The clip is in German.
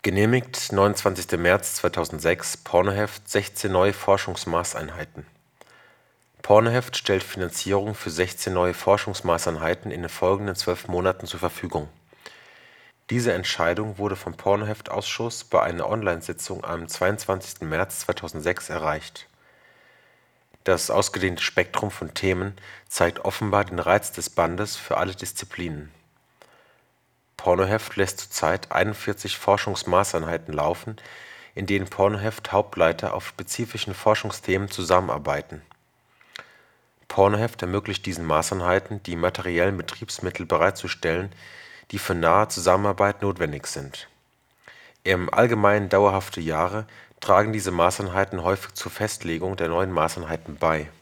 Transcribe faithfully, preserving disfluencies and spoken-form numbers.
Genehmigt neunundzwanzigster März zweitausendsechs Pornoheft sechzehn neue Forschungsmaßeinheiten. Pornoheft stellt Finanzierung für sechzehn neue Forschungsmaßeinheiten in den folgenden zwölf Monaten zur Verfügung. Diese Entscheidung wurde vom Pornoheft-Ausschuss bei einer Online-Sitzung am zweiundzwanzigster März zweitausendsechs erreicht. Das ausgedehnte Spektrum von Themen zeigt offenbar den Reiz des Bandes für alle Disziplinen. Pornoheft lässt zurzeit einundvierzig Forschungsmaßeinheiten laufen, in denen Pornoheft-Hauptleiter auf spezifischen Forschungsthemen zusammenarbeiten. Pornoheft ermöglicht diesen Maßeinheiten, die materiellen Betriebsmittel bereitzustellen, die für nahe Zusammenarbeit notwendig sind. Im Allgemeinen dauerhafte Jahre tragen diese Maßeinheiten häufig zur Festlegung der neuen Maßeinheiten bei